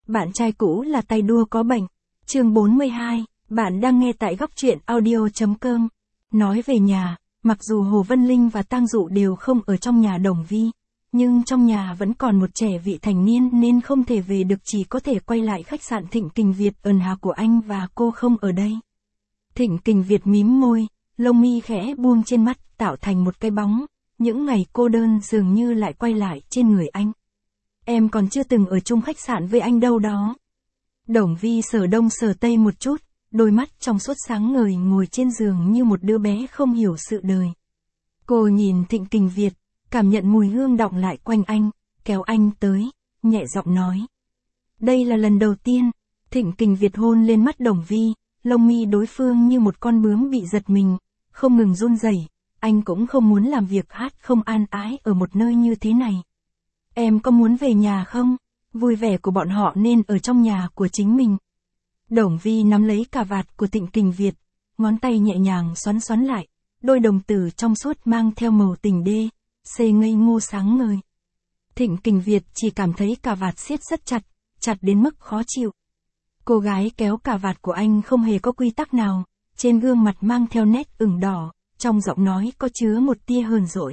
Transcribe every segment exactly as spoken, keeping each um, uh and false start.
Bạn trai cũ là tay đua có bệnh. Chương bốn mươi hai, bạn đang nghe tại góc truyện audio chấm com. Nói về nhà, mặc dù Hồ Vân Linh và Tang Dụ đều không ở trong nhà Đồng Vi, nhưng trong nhà vẫn còn một trẻ vị thành niên nên không thể về được, chỉ có thể quay lại khách sạn Thịnh Kình Việt ẩn hà của anh và cô không ở đây. Thịnh Kình Việt mím môi, lông mi khẽ buông trên mắt tạo thành một cái bóng, những ngày cô đơn dường như lại quay lại trên người anh. Em còn chưa từng ở chung khách sạn với anh đâu đó. Đồng Vi sờ đông sờ tây một chút, đôi mắt trong suốt sáng ngời ngồi trên giường như một đứa bé không hiểu sự đời. Cô nhìn Thịnh Kình Việt, cảm nhận mùi hương đọng lại quanh anh, kéo anh tới, nhẹ giọng nói. Đây là lần đầu tiên. Thịnh Kình Việt hôn lên mắt Đồng Vi, lông mi đối phương như một con bướm bị giật mình, không ngừng run rẩy. Anh cũng không muốn làm việc hát không an ái ở một nơi như thế này. Em có muốn về nhà không? Vui vẻ của bọn họ nên ở trong nhà của chính mình. Đồng Vi nắm lấy cà vạt của Thịnh Kình Việt, ngón tay nhẹ nhàng xoắn xoắn lại, đôi đồng tử trong suốt mang theo màu tình đê, xê ngây ngô sáng ngời. Thịnh Kình Việt chỉ cảm thấy cà vạt siết rất chặt, chặt đến mức khó chịu. Cô gái kéo cà vạt của anh không hề có quy tắc nào, trên gương mặt mang theo nét ửng đỏ, trong giọng nói có chứa một tia hờn dỗi.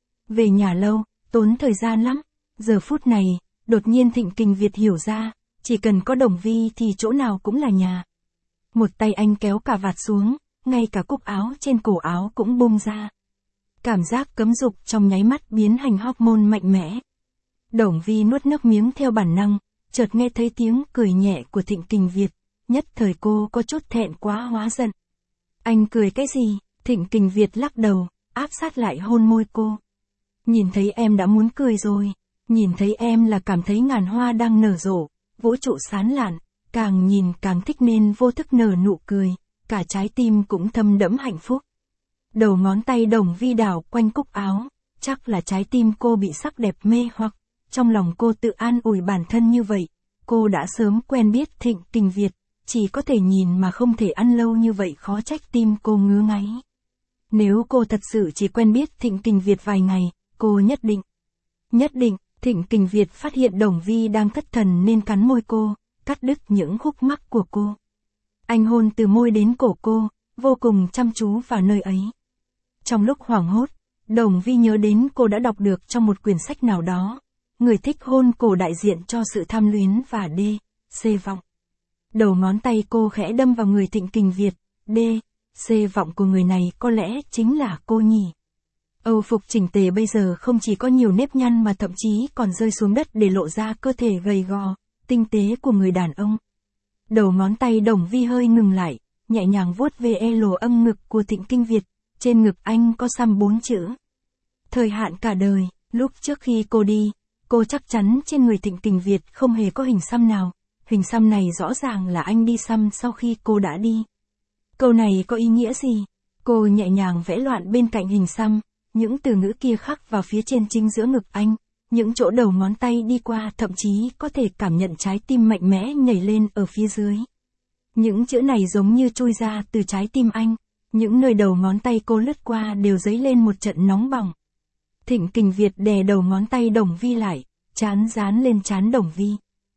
Về nhà lâu, tốn thời gian lắm. Giờ phút này, đột nhiên Thịnh Kình Việt hiểu ra, chỉ cần có Đồng Vi thì chỗ nào cũng là nhà. Một tay anh kéo cà vạt xuống, ngay cả cúc áo trên cổ áo cũng bung ra. Cảm giác cấm dục trong nháy mắt biến thành hormone mạnh mẽ. Đồng Vi nuốt nước miếng theo bản năng, chợt nghe thấy tiếng cười nhẹ của Thịnh Kình Việt, nhất thời cô có chút thẹn quá hóa giận. Anh cười cái gì? Thịnh Kình Việt lắc đầu, áp sát lại hôn môi cô. Nhìn thấy em đã muốn cười rồi. Nhìn thấy em là cảm thấy ngàn hoa đang nở rộ, vũ trụ sán lạn, càng nhìn càng thích nên vô thức nở nụ cười, cả trái tim cũng thâm đẫm hạnh phúc. Đầu ngón tay Đồng Vi đảo quanh cúc áo, chắc là trái tim cô bị sắc đẹp mê hoặc, trong lòng cô tự an ủi bản thân như vậy, cô đã sớm quen biết Thịnh Kình Việt, chỉ có thể nhìn mà không thể ăn lâu như vậy khó trách tim cô ngứa ngáy. Nếu cô thật sự chỉ quen biết Thịnh Kình Việt vài ngày, cô nhất định, nhất định, Thịnh Kình Việt phát hiện Đồng Vi đang thất thần nên cắn môi cô, cắt đứt những khúc mắc của cô. Anh hôn từ môi đến cổ cô, vô cùng chăm chú vào nơi ấy. Trong lúc hoảng hốt, Đồng Vi nhớ đến cô đã đọc được trong một quyển sách nào đó, người thích hôn cổ đại diện cho sự tham luyến và đê, xê vọng. Đầu ngón tay cô khẽ đâm vào người Thịnh Kình Việt, đê, xê vọng của người này có lẽ chính là cô nhỉ. Âu phục chỉnh tề bây giờ không chỉ có nhiều nếp nhăn mà thậm chí còn rơi xuống đất để lộ ra cơ thể gầy gò, tinh tế của người đàn ông. Đầu ngón tay Đồng Vi hơi ngừng lại, nhẹ nhàng vuốt về e lồ âm ngực của Thịnh Kình Việt, trên ngực anh có xăm bốn chữ. Thời hạn cả đời. Lúc trước khi cô đi, cô chắc chắn trên người Thịnh Kình Việt không hề có hình xăm nào, hình xăm này rõ ràng là anh đi xăm sau khi cô đã đi. Câu này có ý nghĩa gì? Cô nhẹ nhàng vẽ loạn bên cạnh hình xăm. Những từ ngữ kia khắc vào phía trên chính giữa ngực anh, những chỗ đầu ngón tay đi qua thậm chí có thể cảm nhận trái tim mạnh mẽ nhảy lên ở phía dưới. Những chữ này giống như chui ra từ trái tim anh, những nơi đầu ngón tay cô lướt qua đều dấy lên một trận nóng bỏng. Thịnh Kình Việt đè đầu ngón tay Đồng Vi lại, trán dán lên trán Đồng Vi.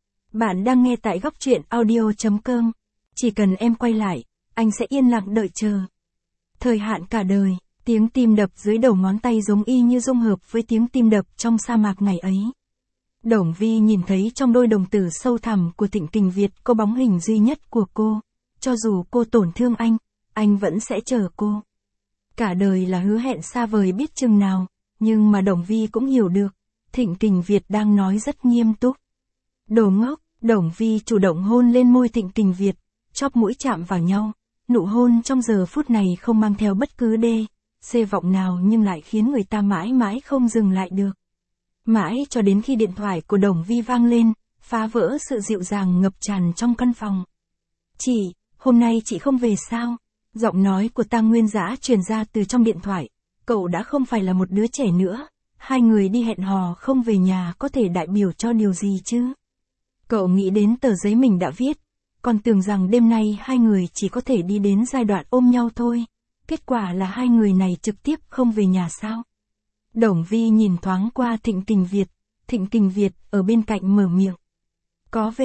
Bạn đang nghe tại góc truyện audio chấm com. Chỉ cần em quay lại, anh sẽ yên lặng đợi chờ. Thời hạn cả đời. Tiếng tim đập dưới đầu ngón tay giống y như dung hợp với tiếng tim đập trong sa mạc ngày ấy. Đồng Vi nhìn thấy trong đôi đồng tử sâu thẳm của Thịnh Kình Việt có bóng hình duy nhất của cô. Cho dù cô tổn thương anh, anh vẫn sẽ chờ cô. Cả đời là hứa hẹn xa vời biết chừng nào, nhưng mà Đồng Vi cũng hiểu được, Thịnh Kình Việt đang nói rất nghiêm túc. Đồ ngốc, Đồng Vi chủ động hôn lên môi Thịnh Kình Việt, chóp mũi chạm vào nhau, nụ hôn trong giờ phút này không mang theo bất cứ đê, xê vọng nào nhưng lại khiến người ta mãi mãi không dừng lại được. Mãi cho đến khi điện thoại của Đồng Vi vang lên, phá vỡ sự dịu dàng ngập tràn trong căn phòng. Chị, hôm nay chị không về sao? Giọng nói của Tang Nguyên Dã truyền ra từ trong điện thoại. Cậu đã không phải là một đứa trẻ nữa, hai người đi hẹn hò không về nhà có thể đại biểu cho điều gì chứ? Cậu nghĩ đến tờ giấy mình đã viết, còn tưởng rằng đêm nay hai người chỉ có thể đi đến giai đoạn ôm nhau thôi. Kết quả là hai người này trực tiếp không về nhà sao? Đồng Vi nhìn thoáng qua Thịnh Kình Việt, Thịnh Kình Việt ở bên cạnh mở miệng. Có về,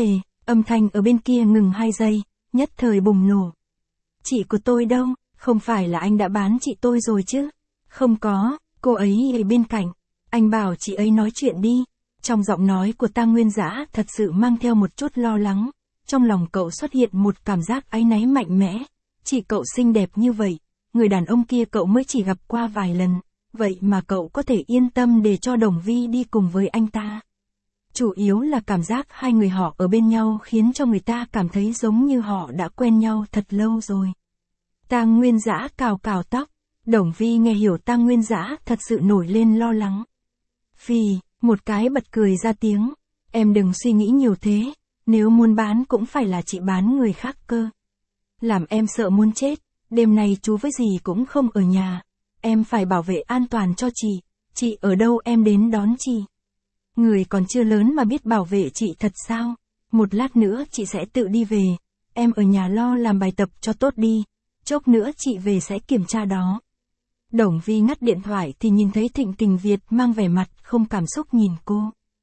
Âm thanh ở bên kia ngừng hai giây, nhất thời bùng nổ. Chị của tôi đâu, không phải là anh đã bán chị tôi rồi chứ? Không có, cô ấy ở bên cạnh. Anh bảo chị ấy nói chuyện đi. Trong giọng nói của Tang Nguyên Dã thật sự mang theo một chút lo lắng. Trong lòng cậu xuất hiện một cảm giác áy náy mạnh mẽ. Chị cậu xinh đẹp như vậy, người đàn ông kia cậu mới chỉ gặp qua vài lần. Vậy mà cậu có thể yên tâm để cho Đồng Vi đi cùng với anh ta. Chủ yếu là cảm giác hai người họ ở bên nhau khiến cho người ta cảm thấy giống như họ đã quen nhau thật lâu rồi. Tang Nguyên Dã cào cào tóc. Đồng Vi nghe hiểu Tang Nguyên Dã thật sự nổi lên lo lắng. Phì, một cái bật cười ra tiếng. Em đừng suy nghĩ nhiều thế. Nếu muốn bán cũng phải là chị bán người khác cơ. Làm em sợ muốn chết. Đêm nay chú với dì cũng không ở nhà. Em phải bảo vệ an toàn cho chị. Chị ở đâu em đến đón chị. Người còn chưa lớn mà biết bảo vệ chị thật sao? Một lát nữa chị sẽ tự đi về. Em ở nhà lo làm bài tập cho tốt đi. Chốc nữa chị về sẽ kiểm tra đó. Đồng Vi ngắt điện thoại thì nhìn thấy Thịnh Kình Việt mang vẻ mặt không cảm xúc nhìn cô.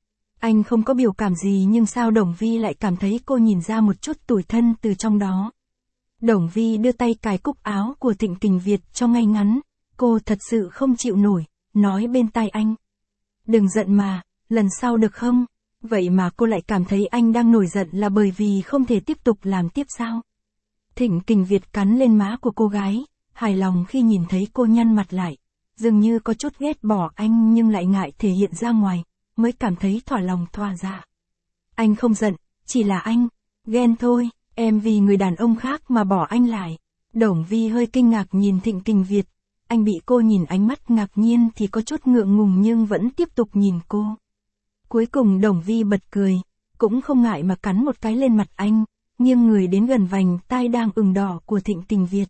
Anh không có biểu cảm gì nhưng sao Đồng Vi lại cảm thấy cô nhìn ra một chút tủi thân từ trong đó. Đồng Vi đưa tay cài cúc áo của Thịnh Kình Việt cho ngay ngắn. Cô thật sự không chịu nổi, nói bên tai anh. Đừng giận mà, lần sau được không? Vậy mà cô lại cảm thấy anh đang nổi giận là bởi vì không thể tiếp tục làm tiếp sao? Thịnh Kình Việt cắn lên má của cô gái, hài lòng khi nhìn thấy cô nhăn mặt lại. Dường như có chút ghét bỏ anh nhưng lại ngại thể hiện ra ngoài, mới cảm thấy thỏa lòng thỏa dạ. Anh không giận, chỉ là anh, ghen thôi, em vì người đàn ông khác mà bỏ anh lại. Đồng Vi hơi kinh ngạc nhìn Thịnh Kình Việt. Anh bị cô nhìn ánh mắt ngạc nhiên thì có chút ngượng ngùng nhưng vẫn tiếp tục nhìn cô. Cuối cùng Đồng Vi bật cười, cũng không ngại mà cắn một cái lên mặt anh, nghiêng người đến gần vành tai đang ửng đỏ của Thịnh Kình Việt.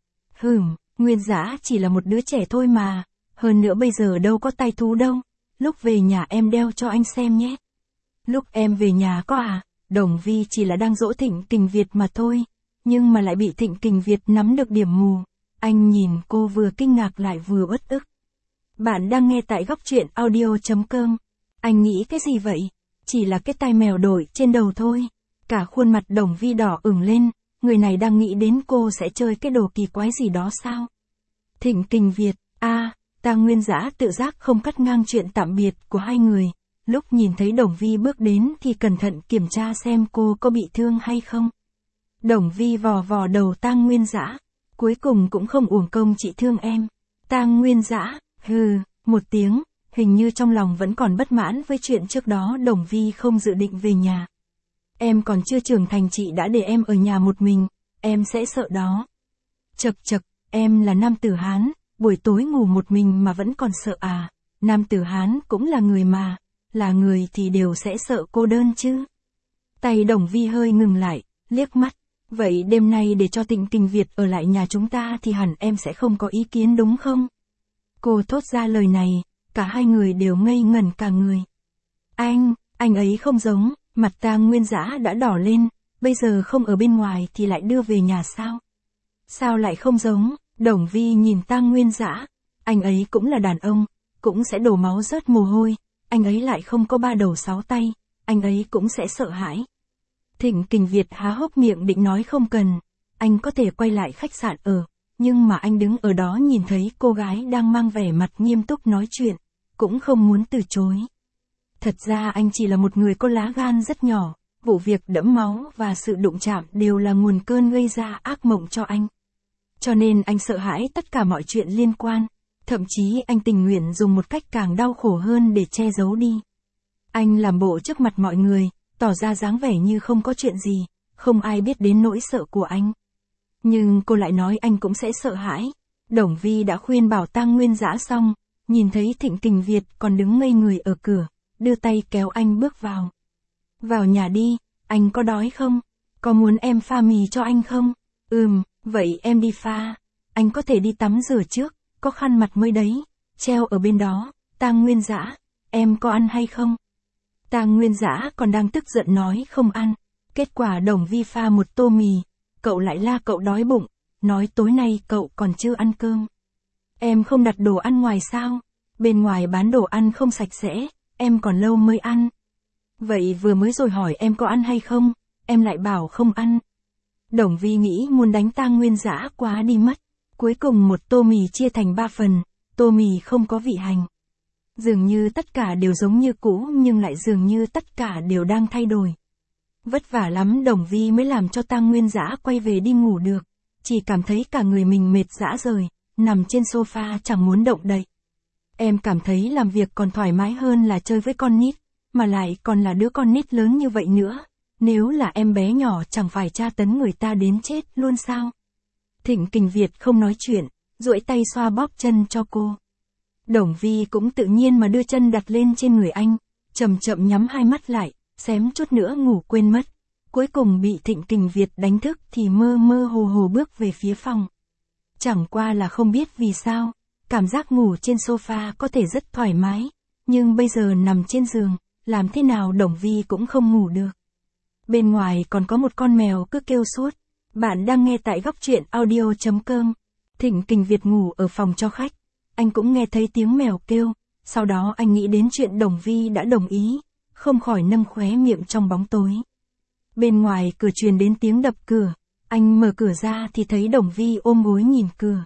Hừm, Nguyên Dã chỉ là một đứa trẻ thôi mà, hơn nữa bây giờ đâu có tay thú đâu, lúc về nhà em đeo cho anh xem nhé. Lúc em về nhà có à, Đồng Vi chỉ là đang dỗ Thịnh Kình Việt mà thôi, nhưng mà lại bị Thịnh Kình Việt nắm được điểm mù. Anh nhìn cô vừa kinh ngạc lại vừa uất ức. Bạn đang nghe tại góc truyện audio chấm com. Anh nghĩ cái gì vậy? Chỉ là cái tai mèo đội trên đầu thôi. Cả khuôn mặt Đồng Vi đỏ ửng lên, người này đang nghĩ đến cô sẽ chơi cái đồ kỳ quái gì đó sao? Thịnh Kình Việt, a, à, Tang Nguyên Dã tự giác không cắt ngang chuyện tạm biệt của hai người. Lúc nhìn thấy Đồng Vi bước đến thì cẩn thận kiểm tra xem cô có bị thương hay không. Đồng Vi vò vò đầu Tang Nguyên Dã. Cuối cùng cũng không uổng công chị thương em. Tang Nguyên Dã, hừ, một tiếng, hình như trong lòng vẫn còn bất mãn với chuyện trước đó Đồng Vi không dự định về nhà. Em còn chưa trưởng thành chị đã để em ở nhà một mình, em sẽ sợ đó. Chật chật, em là nam tử Hán, buổi tối ngủ một mình mà vẫn còn sợ à, nam tử Hán cũng là người mà, là người thì đều sẽ sợ cô đơn chứ. Tay Đồng Vi hơi ngừng lại, liếc mắt. Vậy đêm nay để cho Thịnh Kình Việt ở lại nhà chúng ta thì hẳn em sẽ không có ý kiến đúng không? Cô thốt ra lời này, cả hai người đều ngây ngẩn cả người. Anh, anh ấy không giống, mặt Tang Nguyên Dã đã đỏ lên, bây giờ không ở bên ngoài thì lại đưa về nhà sao? Sao lại không giống? Đồng Vi nhìn Tang Nguyên Dã, anh ấy cũng là đàn ông, cũng sẽ đổ máu rớt mồ hôi, anh ấy lại không có ba đầu sáu tay, anh ấy cũng sẽ sợ hãi. Thịnh Kình Việt há hốc miệng định nói không cần, anh có thể quay lại khách sạn ở, nhưng mà anh đứng ở đó nhìn thấy cô gái đang mang vẻ mặt nghiêm túc nói chuyện, cũng không muốn từ chối. Thật ra anh chỉ là một người có lá gan rất nhỏ, vụ việc đẫm máu và sự đụng chạm đều là nguồn cơn gây ra ác mộng cho anh. Cho nên anh sợ hãi tất cả mọi chuyện liên quan, thậm chí anh tình nguyện dùng một cách càng đau khổ hơn để che giấu đi. Anh làm bộ trước mặt mọi người, tỏ ra dáng vẻ như không có chuyện gì, không ai biết đến nỗi sợ của anh. Nhưng cô lại nói anh cũng sẽ sợ hãi. Đồng Vi đã khuyên bảo Tang Nguyên Dã xong, nhìn thấy Thịnh Kình Việt còn đứng ngây người ở cửa, đưa tay kéo anh bước vào. Vào nhà đi, anh có đói không? Có muốn em pha mì cho anh không? Ừm, vậy em đi pha. Anh có thể đi tắm rửa trước, có khăn mặt mới đấy, treo ở bên đó. Tang Nguyên Dã, em có ăn hay không? Tang Nguyên Dã còn đang tức giận nói không ăn, kết quả Đồng Vi pha một tô mì, cậu lại la cậu đói bụng, nói tối nay cậu còn chưa ăn cơm. Em không đặt đồ ăn ngoài sao? Bên ngoài bán đồ ăn không sạch sẽ, em còn lâu mới ăn. Vậy vừa mới rồi hỏi em có ăn hay không, em lại bảo không ăn. Đồng Vi nghĩ muốn đánh tang nguyên dã quá đi mất. Cuối cùng một tô mì chia thành ba phần, tô mì không có vị hành. Dường như tất cả đều giống như cũ nhưng lại dường như tất cả đều đang thay đổi. Vất vả lắm Đồng Vi mới làm cho tang nguyên dã quay về đi ngủ được. Chỉ cảm thấy cả người mình mệt rã rời, nằm trên sofa chẳng muốn động đậy. Em cảm thấy làm việc còn thoải mái hơn là chơi với con nít, mà lại còn là đứa con nít lớn như vậy nữa. Nếu là em bé nhỏ chẳng phải tra tấn người ta đến chết luôn sao? Thịnh Kình Việt không nói chuyện, duỗi tay xoa bóp chân cho cô. Đồng Vi cũng tự nhiên mà đưa chân đặt lên trên người anh, chậm chậm nhắm hai mắt lại, xém chút nữa ngủ quên mất. Cuối cùng bị Thịnh Kình Việt đánh thức thì mơ mơ hồ hồ bước về phía phòng. Chẳng qua là không biết vì sao, cảm giác ngủ trên sofa có thể rất thoải mái, nhưng bây giờ nằm trên giường, làm thế nào Đồng Vi cũng không ngủ được. Bên ngoài còn có một con mèo cứ kêu suốt. Bạn đang nghe tại góc truyện audio chấm com. Thịnh Kình Việt ngủ ở phòng cho khách. Anh cũng nghe thấy tiếng mèo kêu. Sau đó anh nghĩ đến chuyện Đồng Vi đã đồng ý. Không khỏi nâng khóe miệng trong bóng tối. Bên ngoài cửa truyền đến tiếng đập cửa. Anh mở cửa ra thì thấy Đồng Vi ôm gối nhìn cửa.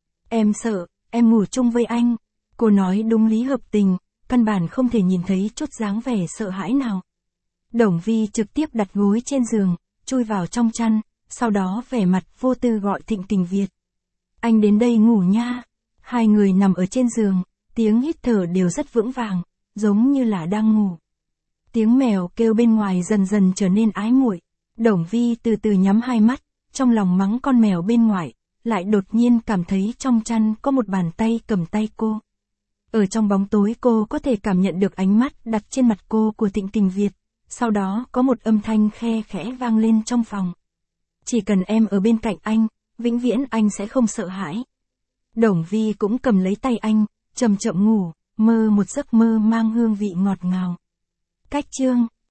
Em sợ, em ngủ chung với anh. Cô nói đúng lý hợp tình. Căn bản không thể nhìn thấy chút dáng vẻ sợ hãi nào. Đồng Vi trực tiếp đặt gối trên giường, chui vào trong chăn, sau đó vẻ mặt vô tư gọi Thịnh Kình Việt. Anh đến đây ngủ nha. Hai người nằm ở trên giường, tiếng hít thở đều rất vững vàng, giống như là đang ngủ. Tiếng mèo kêu bên ngoài dần dần trở nên ái muội. Đồng Vi từ từ nhắm hai mắt, trong lòng mắng con mèo bên ngoài, lại đột nhiên cảm thấy trong chăn có một bàn tay cầm tay cô. Ở trong bóng tối cô có thể cảm nhận được ánh mắt đặt trên mặt cô của Thịnh Kình Việt. Sau đó có một âm thanh khe khẽ vang lên trong phòng. Chỉ cần em ở bên cạnh anh, vĩnh viễn anh sẽ không sợ hãi. Đồng Vi cũng cầm lấy tay anh, chậm chậm ngủ, mơ một giấc mơ mang hương vị ngọt ngào. Cách chương